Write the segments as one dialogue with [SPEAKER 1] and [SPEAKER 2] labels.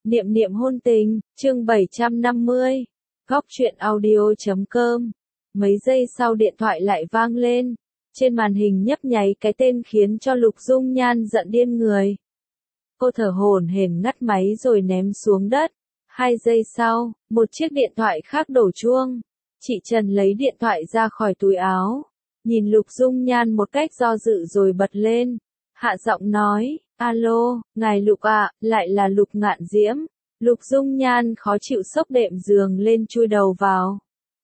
[SPEAKER 1] Niệm niệm hôn tình, chương 750. Góc truyện audio.com. Mấy giây sau điện thoại lại vang lên. Trên màn hình nhấp nháy cái tên khiến cho Lục Dung Nhan giận điên người. Cô thở hổn hển ngắt máy rồi ném xuống đất. 2 giây sau, một chiếc điện thoại khác đổ chuông. Chị Trần lấy điện thoại ra khỏi túi áo. Nhìn Lục Dung Nhan một cách do dự rồi bật lên. Hạ giọng nói, alo, ngài Lục ạ, lại là Lục Ngạn Diễm. Lục Dung Nhan khó chịu xốc đệm giường lên chui đầu vào.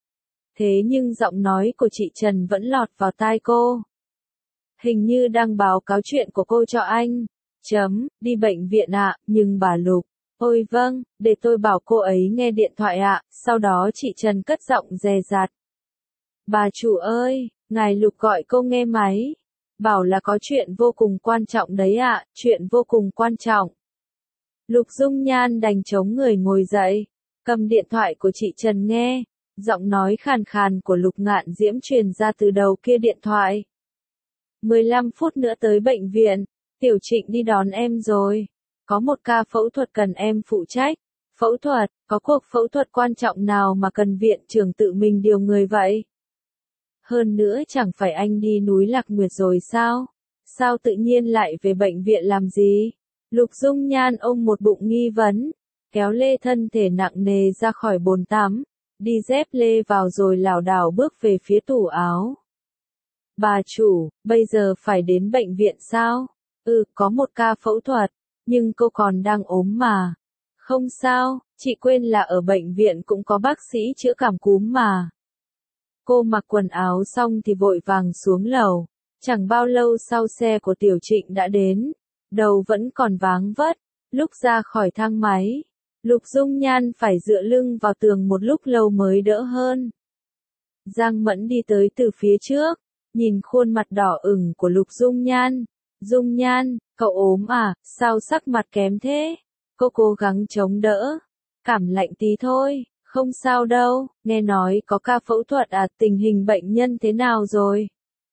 [SPEAKER 1] Thế nhưng giọng nói của chị Trần vẫn lọt vào tai cô. Hình như đang báo cáo chuyện của cô cho anh. Đi bệnh viện ạ, nhưng bà Lục. Ôi vâng, để tôi bảo cô ấy nghe điện thoại ạ. Sau đó chị Trần cất giọng dè dặt. Bà chủ ơi, ngài Lục gọi cô nghe máy. Bảo là có chuyện vô cùng quan trọng đấy ạ, chuyện vô cùng quan trọng. Lục Dung Nhan đành chống người ngồi dậy, cầm điện thoại của chị Trần nghe, giọng nói khàn khàn của Lục Ngạn Diễm truyền ra từ đầu kia điện thoại. 15 phút nữa tới bệnh viện, Tiểu Trịnh đi đón em rồi. Có một ca phẫu thuật cần em phụ trách. Phẫu thuật, có cuộc phẫu thuật quan trọng nào mà cần viện trưởng tự mình điều người vậy? Hơn nữa chẳng phải anh đi núi Lạc Nguyệt rồi sao? Sao tự nhiên lại về bệnh viện làm gì? Lục Dung Nhan ôm một bụng nghi vấn, kéo lê thân thể nặng nề ra khỏi bồn tắm, đi dép lê vào rồi lảo đảo bước về phía tủ áo. Bà chủ, bây giờ phải đến bệnh viện sao? Có một ca phẫu thuật, nhưng cô còn đang ốm mà. Không sao, chị quên là ở bệnh viện cũng có bác sĩ chữa cảm cúm mà. Cô mặc quần áo xong thì vội vàng xuống lầu. Chẳng bao lâu sau xe của Tiểu Trịnh đã đến. Đầu vẫn còn váng vất. Lúc ra khỏi thang máy, Lục Dung Nhan phải dựa lưng vào tường một lúc lâu mới đỡ hơn. Giang Mẫn đi tới từ phía trước, nhìn khuôn mặt đỏ ửng của Lục Dung Nhan. Dung Nhan, cậu ốm à, sao sắc mặt kém thế? Cô cố gắng chống đỡ. Cảm lạnh tí thôi. Không sao đâu, nghe nói có ca phẫu thuật à, tình hình bệnh nhân thế nào rồi?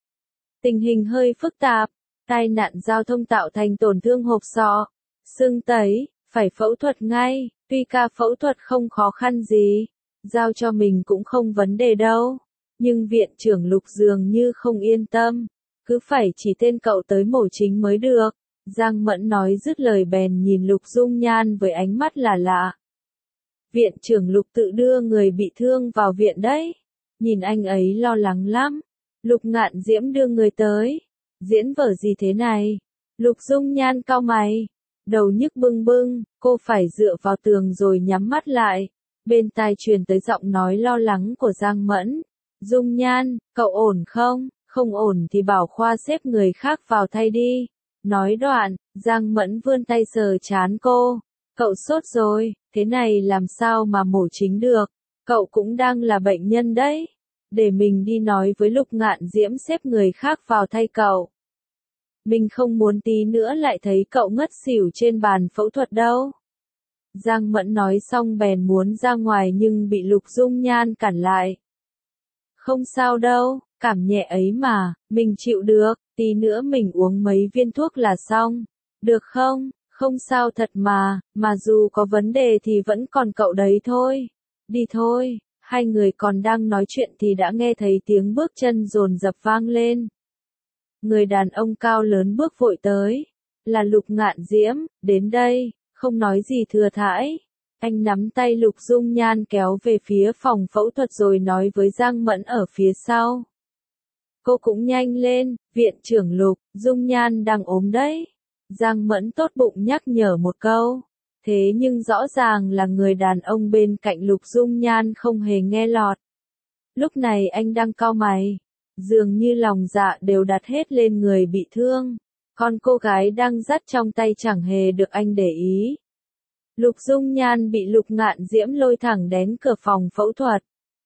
[SPEAKER 1] Tình hình hơi phức tạp, tai nạn giao thông tạo thành tổn thương hộp sọ, xương tấy, phải phẫu thuật ngay, tuy ca phẫu thuật không khó khăn gì, giao cho mình cũng không vấn đề đâu, nhưng viện trưởng Lục dường như không yên tâm, cứ phải chỉ tên cậu tới mổ chính mới được. Giang Mẫn nói dứt lời bèn nhìn Lục Dung Nhan với ánh mắt là lạ. Viện trưởng Lục tự đưa người bị thương vào viện đấy. Nhìn anh ấy lo lắng lắm. Lục Ngạn Diễm đưa người tới. Diễn vở gì thế này? Lục Dung Nhan cau mày. Đầu nhức bưng bưng, cô phải dựa vào tường rồi nhắm mắt lại. Bên tai truyền tới giọng nói lo lắng của Giang Mẫn. Dung Nhan, cậu ổn không? Không ổn thì bảo khoa xếp người khác vào thay đi. Nói đoạn, Giang Mẫn vươn tay sờ trán cô. Cậu sốt rồi, thế này làm sao mà mổ chính được, cậu cũng đang là bệnh nhân đấy. Để mình đi nói với Lục Ngạn Diễm xếp người khác vào thay cậu. Mình không muốn tí nữa lại thấy cậu ngất xỉu trên bàn phẫu thuật đâu. Giang Mẫn nói xong bèn muốn ra ngoài nhưng bị Lục Dung Nhan cản lại. Không sao đâu, cảm nhẹ ấy mà, mình chịu được, tí nữa mình uống mấy viên thuốc là xong. Được không? Không sao thật mà dù có vấn đề thì vẫn còn cậu đấy thôi. Đi thôi, hai người còn đang nói chuyện thì đã nghe thấy tiếng bước chân dồn dập vang lên. Người đàn ông cao lớn bước vội tới. Là Lục Ngạn Diễm, đến đây, không nói gì thừa thãi. Anh nắm tay Lục Dung Nhan kéo về phía phòng phẫu thuật rồi nói với Giang Mẫn ở phía sau. Cô cũng nhanh lên, viện trưởng Lục, Dung Nhan đang ốm đấy. Giang Mẫn tốt bụng nhắc nhở một câu. Thế nhưng rõ ràng là người đàn ông bên cạnh Lục Dung Nhan không hề nghe lọt. Lúc này anh đang cau mày. Dường như lòng dạ đều đặt hết lên người bị thương. Còn cô gái đang dắt trong tay chẳng hề được anh để ý. Lục Dung Nhan bị Lục Ngạn Diễm lôi thẳng đến cửa phòng phẫu thuật.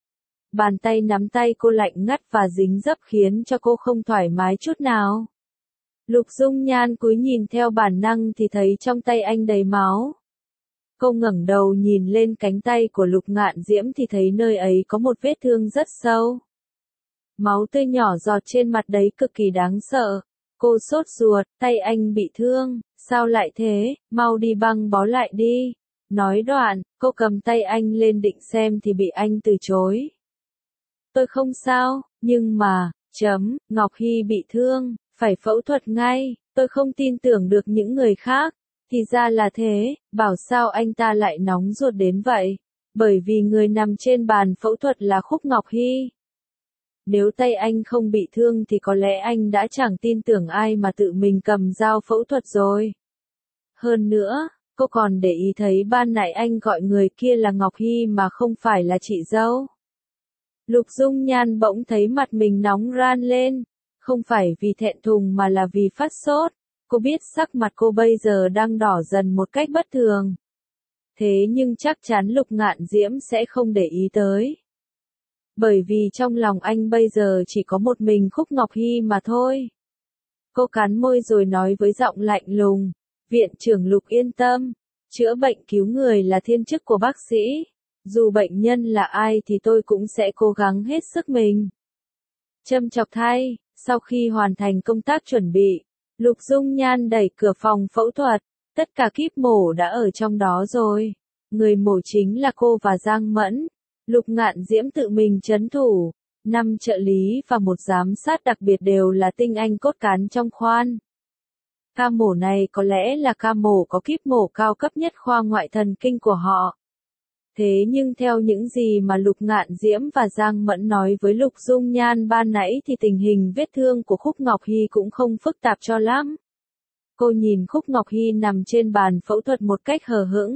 [SPEAKER 1] Bàn tay nắm tay cô lạnh ngắt và dính dấp khiến cho cô không thoải mái chút nào. Lục Dung Nhan cúi nhìn theo bản năng thì thấy trong tay anh đầy máu. Cô ngẩng đầu nhìn lên cánh tay của Lục Ngạn Diễm thì thấy nơi ấy có một vết thương rất sâu. Máu tươi nhỏ giọt trên mặt đấy cực kỳ đáng sợ. Cô sốt ruột, tay anh bị thương, sao lại thế, mau đi băng bó lại đi. Nói đoạn, cô cầm tay anh lên định xem thì bị anh từ chối. Tôi không sao, nhưng mà, Ngọc Hy bị thương, phải phẫu thuật ngay, tôi không tin tưởng được những người khác. Thì ra là thế, bảo sao anh ta lại nóng ruột đến vậy. Bởi vì người nằm trên bàn phẫu thuật là Khúc Ngọc Hy. Nếu tay anh không bị thương thì có lẽ anh đã chẳng tin tưởng ai mà tự mình cầm dao phẫu thuật rồi. Hơn nữa, cô còn để ý thấy ban nãy anh gọi người kia là Ngọc Hy mà không phải là chị dâu. Lục Dung Nhan bỗng thấy mặt mình nóng ran lên, không phải vì thẹn thùng mà là vì phát sốt. Cô biết sắc mặt cô bây giờ đang đỏ dần một cách bất thường. Thế nhưng chắc chắn Lục Ngạn Diễm sẽ không để ý tới. Bởi vì trong lòng anh bây giờ chỉ có một mình Khúc Ngọc Hy mà thôi. Cô cắn môi rồi nói với giọng lạnh lùng, viện trưởng Lục yên tâm, chữa bệnh cứu người là thiên chức của bác sĩ. Dù bệnh nhân là ai thì tôi cũng sẽ cố gắng hết sức mình. Châm chọc thay, sau khi hoàn thành công tác chuẩn bị, Lục Dung Nhan đẩy cửa phòng phẫu thuật, tất cả kíp mổ đã ở trong đó rồi. Người mổ chính là cô và Giang Mẫn. Lục Ngạn Diễm tự mình trấn thủ, 5 trợ lý và một giám sát đặc biệt đều là tinh anh cốt cán trong khoan. Ca mổ này có lẽ là ca mổ có kíp mổ cao cấp nhất khoa ngoại thần kinh của họ. Thế nhưng theo những gì mà Lục Ngạn Diễm và Giang Mẫn nói với Lục Dung Nhan ban nãy thì tình hình vết thương của Khúc Ngọc Hy cũng không phức tạp cho lắm. Cô nhìn Khúc Ngọc Hy nằm trên bàn phẫu thuật một cách hờ hững.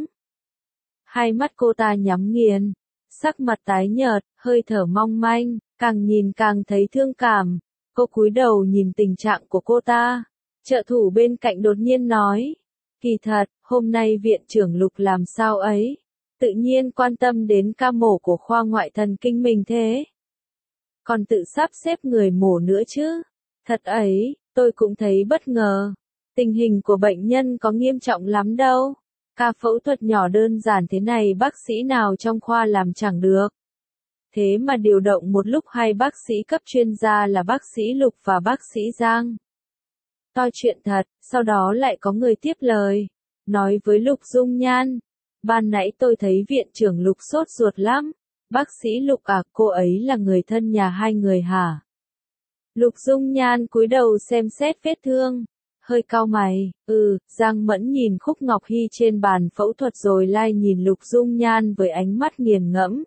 [SPEAKER 1] Hai mắt cô ta nhắm nghiền, sắc mặt tái nhợt, hơi thở mong manh, càng nhìn càng thấy thương cảm. Cô cúi đầu nhìn tình trạng của cô ta. Trợ thủ bên cạnh đột nhiên nói, kỳ thật, hôm nay viện trưởng Lục làm sao ấy? Tự nhiên quan tâm đến ca mổ của khoa ngoại thần kinh mình thế. Còn tự sắp xếp người mổ nữa chứ. Thật ấy, tôi cũng thấy bất ngờ. Tình hình của bệnh nhân có nghiêm trọng lắm đâu. Ca phẫu thuật nhỏ đơn giản thế này bác sĩ nào trong khoa làm chẳng được. Thế mà điều động một lúc hai bác sĩ cấp chuyên gia là bác sĩ Lục và bác sĩ Giang. Toi chuyện thật, sau đó lại có người tiếp lời. Nói với Lục Dung Nhan. Ban nãy tôi thấy viện trưởng Lục sốt ruột lắm. Bác sĩ Lục à, cô ấy là người thân nhà hai người hả? Lục Dung Nhan cúi đầu xem xét vết thương. Hơi cau mày, Giang Mẫn nhìn Khúc Ngọc Hy trên bàn phẫu thuật rồi lai nhìn Lục Dung Nhan với ánh mắt nghiền ngẫm.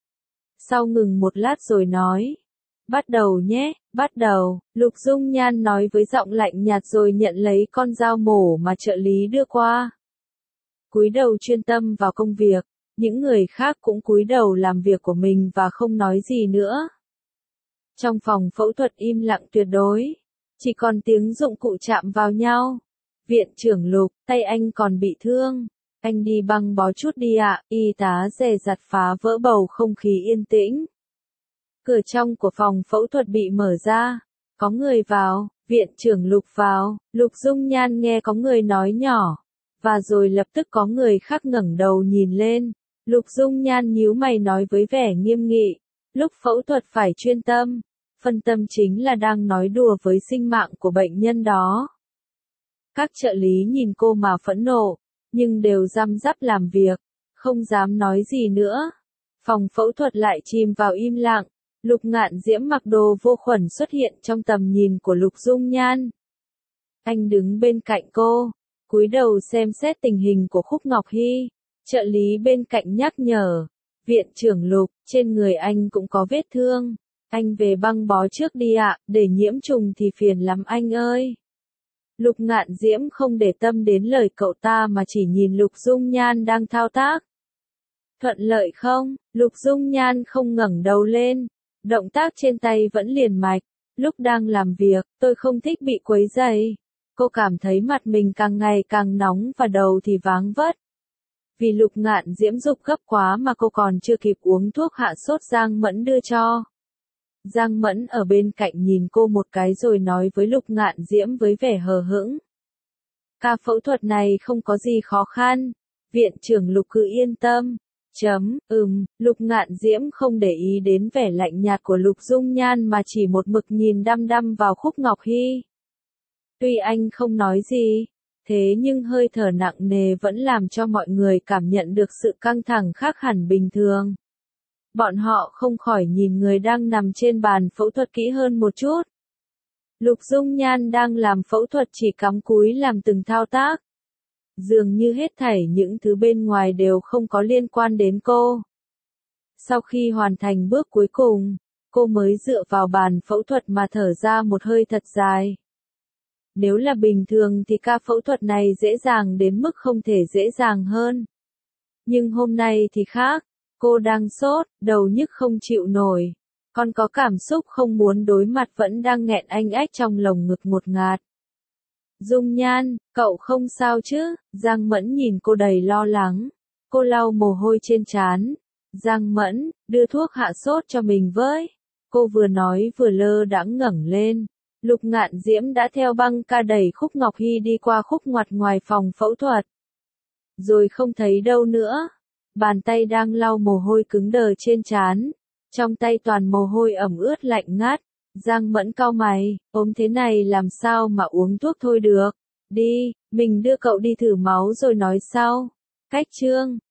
[SPEAKER 1] Sau ngừng một lát rồi nói. Bắt đầu nhé, bắt đầu, Lục Dung Nhan nói với giọng lạnh nhạt rồi nhận lấy con dao mổ mà trợ lý đưa qua. Cúi đầu chuyên tâm vào công việc, những người khác cũng cúi đầu làm việc của mình và không nói gì nữa. Trong phòng phẫu thuật im lặng tuyệt đối, chỉ còn tiếng dụng cụ chạm vào nhau. Viện trưởng Lục, tay anh còn bị thương, anh đi băng bó chút đi ạ, y tá dè dặt phá vỡ bầu không khí yên tĩnh. Cửa trong của phòng phẫu thuật bị mở ra, có người vào, viện trưởng Lục vào, Lục Dung Nhan nghe có người nói nhỏ. Và rồi lập tức có người khác ngẩng đầu nhìn lên. Lục Dung Nhan nhíu mày nói với vẻ nghiêm nghị. Lúc phẫu thuật phải chuyên tâm. Phân tâm chính là đang nói đùa với sinh mạng của bệnh nhân đó. Các trợ lý nhìn cô mà phẫn nộ. Nhưng đều răm rắp làm việc. Không dám nói gì nữa. Phòng phẫu thuật lại chìm vào im lặng. Lục Ngạn Diễm mặc đồ vô khuẩn xuất hiện trong tầm nhìn của Lục Dung Nhan. Anh đứng bên cạnh cô. Cúi đầu xem xét tình hình của Khúc Ngọc Hy, trợ lý bên cạnh nhắc nhở, viện trưởng Lục, trên người anh cũng có vết thương, anh về băng bó trước đi ạ, để nhiễm trùng thì phiền lắm anh ơi. Lục Ngạn Diễm không để tâm đến lời cậu ta mà chỉ nhìn Lục Dung Nhan đang thao tác. Thuận lợi không? Lục Dung Nhan không ngẩng đầu lên, động tác trên tay vẫn liền mạch, lúc đang làm việc, tôi không thích bị quấy rầy. Cô cảm thấy mặt mình càng ngày càng nóng và đầu thì váng vất. Vì Lục Ngạn Diễm dục gấp quá mà cô còn chưa kịp uống thuốc hạ sốt Giang Mẫn đưa cho. Giang Mẫn ở bên cạnh nhìn cô một cái rồi nói với Lục Ngạn Diễm với vẻ hờ hững. Ca phẫu thuật này không có gì khó khăn. Viện trưởng Lục cứ yên tâm. Lục Ngạn Diễm không để ý đến vẻ lạnh nhạt của Lục Dung Nhan mà chỉ một mực nhìn đăm đăm vào Khúc Ngọc Hy. Tuy anh không nói gì, Thế nhưng hơi thở nặng nề vẫn làm cho mọi người cảm nhận được sự căng thẳng khác hẳn bình thường. Bọn họ không khỏi nhìn người đang nằm trên bàn phẫu thuật kỹ hơn một chút. Lục Dung Nhan đang làm phẫu thuật chỉ cắm cúi làm từng thao tác. Dường như hết thảy những thứ bên ngoài đều không có liên quan đến cô. Sau khi hoàn thành bước cuối cùng, cô mới dựa vào bàn phẫu thuật mà thở ra một hơi thật dài. Nếu là bình thường thì ca phẫu thuật này dễ dàng đến mức không thể dễ dàng hơn. Nhưng hôm nay thì khác, cô đang sốt, đầu nhức không chịu nổi. Còn có cảm xúc không muốn đối mặt vẫn đang nghẹn anh ách trong lồng ngực ngột ngạt. Dung Nhan, cậu không sao chứ? Giang Mẫn nhìn cô đầy lo lắng. Cô lau mồ hôi trên trán. Giang Mẫn, đưa thuốc hạ sốt cho mình với. Cô vừa nói vừa lơ đãng ngẩng lên. Lục Ngạn Diễm đã theo băng ca đẩy Khúc Ngọc Hy đi qua khúc ngoặt ngoài phòng phẫu thuật. Rồi không thấy đâu nữa. Bàn tay đang lau mồ hôi cứng đờ trên trán. Trong tay toàn mồ hôi ẩm ướt lạnh ngắt. Giang Mẫn cau mày, ốm thế này làm sao mà uống thuốc thôi được. Đi, mình đưa cậu đi thử máu rồi nói sau. Cách chương